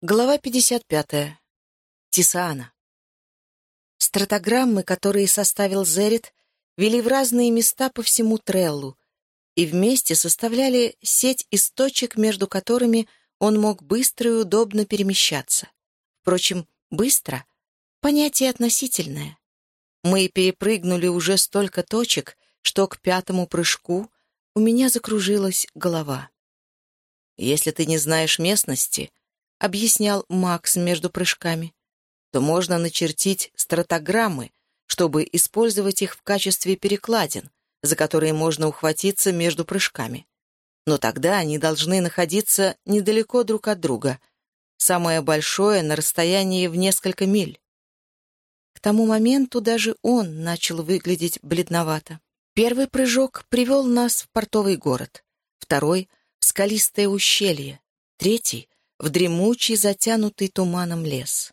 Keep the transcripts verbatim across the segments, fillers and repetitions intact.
Глава пятьдесят пятая. Тисаана. Стратограммы, которые составил Зеррит, вели в разные места по всему Треллу и вместе составляли сеть из точек, между которыми он мог быстро и удобно перемещаться. Впрочем, «быстро» — понятие относительное. Мы перепрыгнули уже столько точек, что к пятому прыжку у меня закружилась голова. Если ты не знаешь местности, — объяснял Макс между прыжками, то можно начертить стратограммы, чтобы использовать их в качестве перекладин, за которые можно ухватиться между прыжками. Но тогда они должны находиться недалеко друг от друга, самое большое на расстоянии в несколько миль. К тому моменту даже он начал выглядеть бледновато. Первый прыжок привел нас в портовый город, второй — в скалистое ущелье, третий — в дремучий, затянутый туманом лес.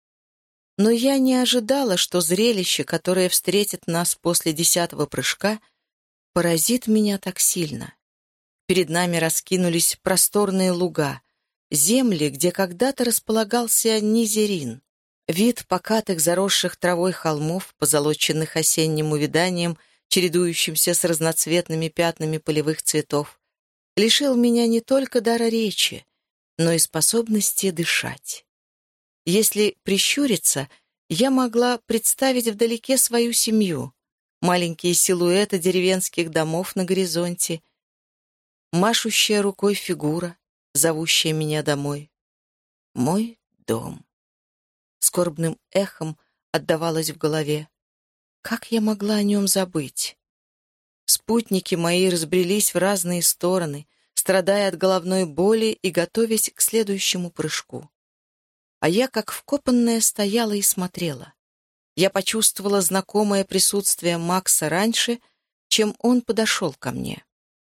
Но я не ожидала, что зрелище, которое встретит нас после десятого прыжка, поразит меня так сильно. Перед нами раскинулись просторные луга, земли, где когда-то располагался Низерин. Вид покатых, заросших травой холмов, позолоченных осенним увяданием, чередующимся с разноцветными пятнами полевых цветов, лишил меня не только дара речи, но и способности дышать. Если прищуриться, я могла представить вдалеке свою семью, маленькие силуэты деревенских домов на горизонте, машущая рукой фигура, зовущая меня домой. Мой дом. Скорбным эхом отдавалось в голове. Как я могла о нем забыть? Спутники мои разбрелись в разные стороны, страдая от головной боли и готовясь к следующему прыжку. А я, как вкопанная, стояла и смотрела. Я почувствовала знакомое присутствие Макса раньше, чем он подошел ко мне.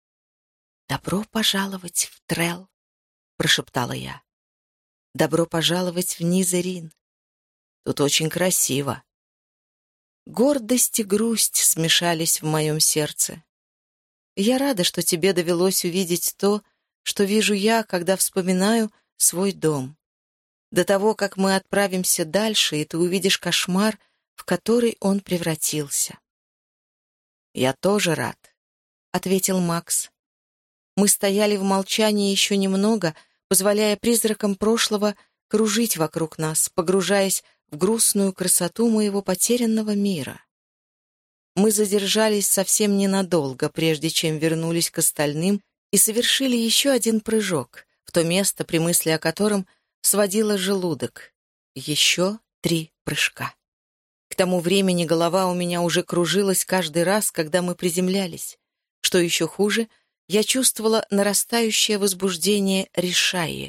«Добро пожаловать в Трелл», — прошептала я. «Добро пожаловать в Низерин. Тут очень красиво». Гордость и грусть смешались в моем сердце. Я рада, что тебе довелось увидеть то, что вижу я, когда вспоминаю свой дом. До того, как мы отправимся дальше, и ты увидишь кошмар, в который он превратился. «Я тоже рад», — ответил Макс. Мы стояли в молчании еще немного, позволяя призракам прошлого кружить вокруг нас, погружаясь в грустную красоту моего потерянного мира. Мы задержались совсем ненадолго, прежде чем вернулись к остальным и совершили еще один прыжок, в то место, при мысли о котором сводило желудок. Еще три прыжка. К тому времени голова у меня уже кружилась каждый раз, когда мы приземлялись. Что еще хуже, я чувствовала нарастающее возбуждение Ришайи.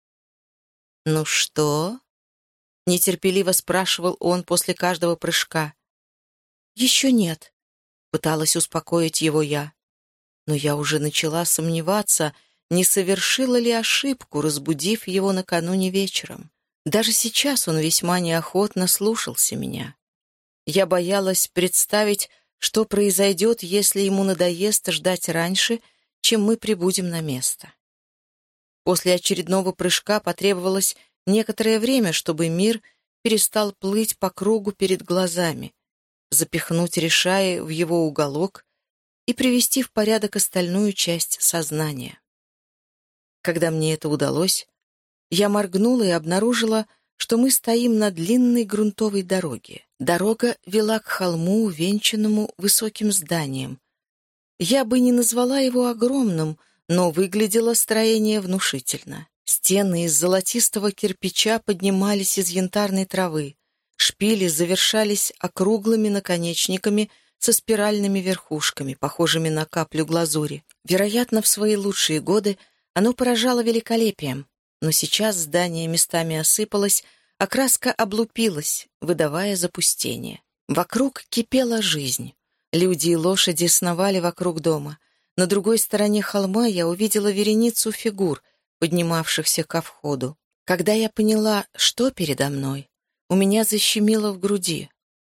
«Ну что?» — нетерпеливо спрашивал он после каждого прыжка. «Еще нет», — пыталась успокоить его я. Но я уже начала сомневаться, не совершила ли ошибку, разбудив его накануне вечером. Даже сейчас он весьма неохотно слушался меня. Я боялась представить, что произойдет, если ему надоест ждать раньше, чем мы прибудем на место. После очередного прыжка потребовалось некоторое время, чтобы мир перестал плыть по кругу перед глазами, запихнуть Ришайи в его уголок и привести в порядок остальную часть сознания. Когда мне это удалось, я моргнула и обнаружила, что мы стоим на длинной грунтовой дороге. Дорога вела к холму, увенчанному высоким зданием. Я бы не назвала его огромным, но выглядело строение внушительно. Стены из золотистого кирпича поднимались из янтарной травы. Шпили завершались округлыми наконечниками со спиральными верхушками, похожими на каплю глазури. Вероятно, в свои лучшие годы оно поражало великолепием, но сейчас здание местами осыпалось, а краска облупилась, выдавая запустение. Вокруг кипела жизнь. Люди и лошади сновали вокруг дома. На другой стороне холма я увидела вереницу фигур, поднимавшихся ко входу. Когда я поняла, что передо мной, у меня защемило в груди.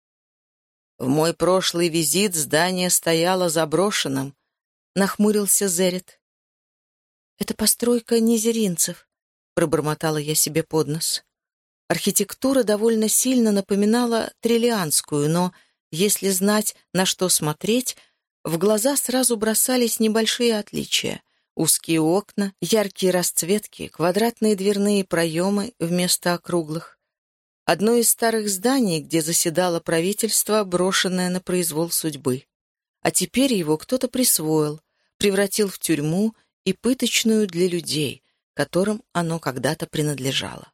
В мой прошлый визит здание стояло заброшенным, нахмурился Зеррит. «Это постройка низеринцев», пробормотала я себе под нос. Архитектура довольно сильно напоминала триллианскую, но, если знать, на что смотреть, в глаза сразу бросались небольшие отличия. Узкие окна, яркие расцветки, квадратные дверные проемы вместо округлых. Одно из старых зданий, где заседало правительство, брошенное на произвол судьбы. А теперь его кто-то присвоил, превратил в тюрьму и пыточную для людей, которым оно когда-то принадлежало.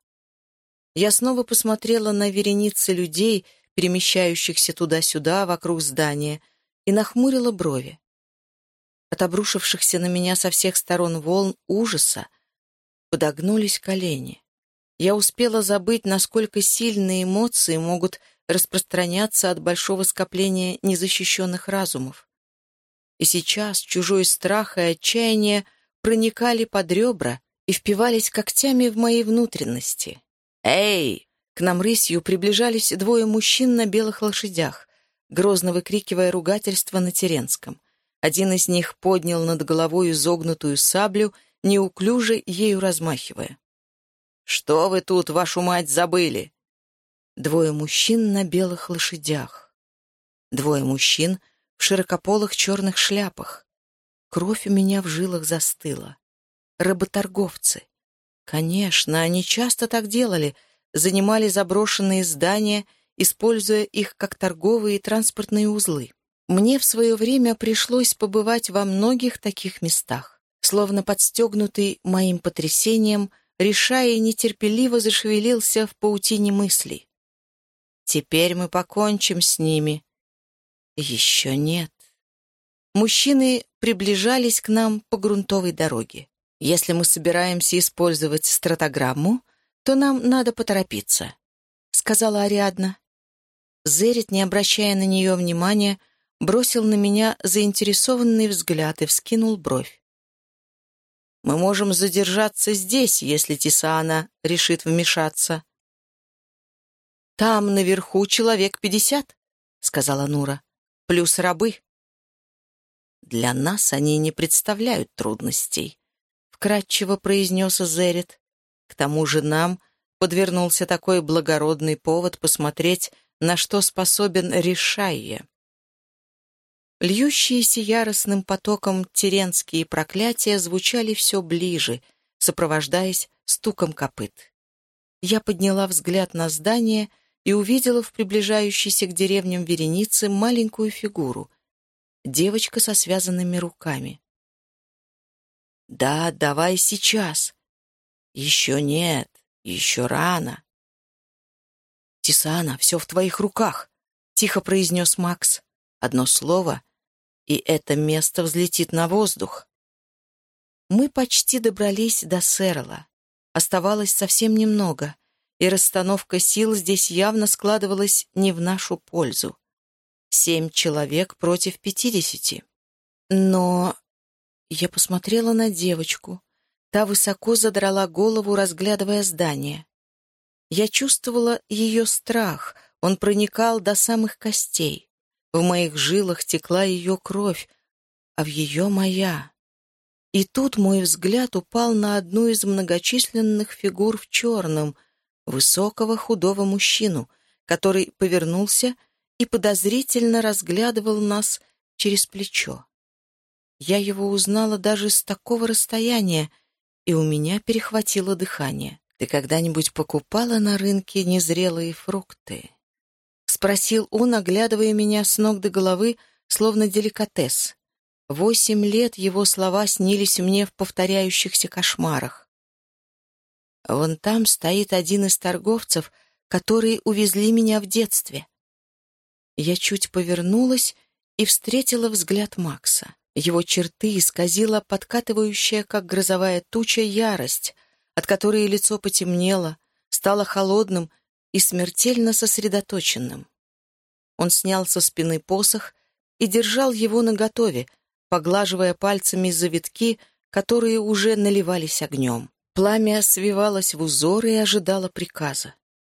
Я снова посмотрела на вереницы людей, перемещающихся туда-сюда вокруг здания, и нахмурила брови. От обрушившихся на меня со всех сторон волн ужаса подогнулись колени. Я успела забыть, насколько сильные эмоции могут распространяться от большого скопления незащищенных разумов. И сейчас чужой страх и отчаяние проникали под ребра и впивались когтями в мои внутренности. «Эй!» К нам рысью приближались двое мужчин на белых лошадях, грозно выкрикивая ругательство на теренском. Один из них поднял над головой изогнутую саблю, неуклюже ею размахивая. «Что вы тут, вашу мать, забыли?» Двое мужчин на белых лошадях. Двое мужчин в широкополых черных шляпах. Кровь у меня в жилах застыла. Работорговцы. Конечно, они часто так делали, занимали заброшенные здания, используя их как торговые и транспортные узлы. Мне в свое время пришлось побывать во многих таких местах. Словно подстегнутый моим потрясением, решая, нетерпеливо зашевелился в паутине мыслей. Теперь мы покончим с ними. Еще нет. Мужчины приближались к нам по грунтовой дороге. Если мы собираемся использовать стратограмму, то нам надо поторопиться, — сказала Ариадна. Зерит, не обращая на нее внимания, бросил на меня заинтересованный взгляд и вскинул бровь. «Мы можем задержаться здесь, если Тисаана решит вмешаться». «Там наверху человек пятьдесят», — сказала Нура, — «плюс рабы». «Для нас они не представляют трудностей», — вкратчиво произнес Зерит. «К тому же нам подвернулся такой благородный повод посмотреть, на что способен Ришайя». Льющиеся яростным потоком теренские проклятия звучали все ближе, сопровождаясь стуком копыт. Я подняла взгляд на здание и увидела в приближающейся к деревням веренице маленькую фигуру. Девочка со связанными руками. «Да, давай сейчас». «Еще нет, еще рано». «Тисана, все в твоих руках», — тихо произнес Макс. «Одно слово, и это место взлетит на воздух». Мы почти добрались до Серла. Оставалось совсем немного, и расстановка сил здесь явно складывалась не в нашу пользу. Семь человек против пятидесяти. Но я посмотрела на девочку. Та высоко задрала голову, разглядывая здание. Я чувствовала ее страх, он проникал до самых костей. В моих жилах текла ее кровь, а в ее моя. И тут мой взгляд упал на одну из многочисленных фигур в черном, высокого худого мужчину, который повернулся и подозрительно разглядывал нас через плечо. Я его узнала даже с такого расстояния, и у меня перехватило дыхание. «Ты когда-нибудь покупала на рынке незрелые фрукты?» — спросил он, оглядывая меня с ног до головы, словно деликатес. Восемь лет его слова снились мне в повторяющихся кошмарах. «Вон там стоит один из торговцев, которые увезли меня в детстве». Я чуть повернулась и встретила взгляд Макса. Его черты исказила подкатывающая, как грозовая туча, ярость, от которой лицо потемнело, стало холодным и смертельно сосредоточенным. Он снял со спины посох и держал его наготове, поглаживая пальцами завитки, которые уже наливались огнем. Пламя свивалось в узоры и ожидало приказа.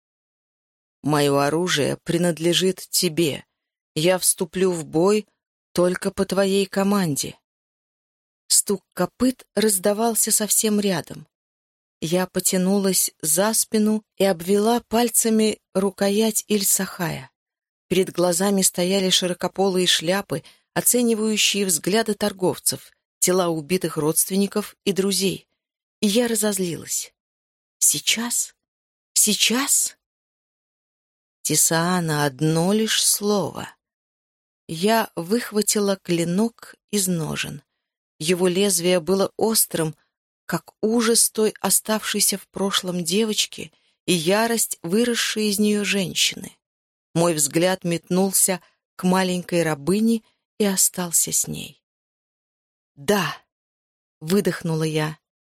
«Мое оружие принадлежит тебе. Я вступлю в бой только по твоей команде». Стук копыт раздавался совсем рядом. Я потянулась за спину и обвела пальцами рукоять Иль-Сахая. Перед глазами стояли широкополые шляпы, оценивающие взгляды торговцев, тела убитых родственников и друзей. И я разозлилась. Сейчас? Сейчас? Тисаана, одно лишь слово. Я выхватила клинок из ножен. Его лезвие было острым, как ужас той оставшейся в прошлом девочки и ярость выросшей из нее женщины. Мой взгляд метнулся к маленькой рабыне и остался с ней. «Да!» — выдохнула я.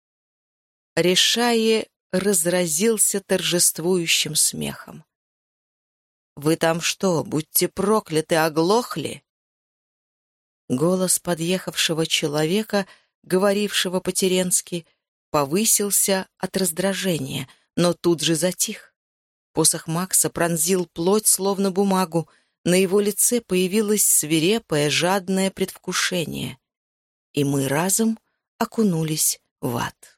Решае разразился торжествующим смехом. «Вы там что, будьте прокляты, оглохли?» Голос подъехавшего человека, говорившего по-теренски, повысился от раздражения, но тут же затих. Посох Макса пронзил плоть, словно бумагу, на его лице появилось свирепое, жадное предвкушение, и мы разом окунулись в ад.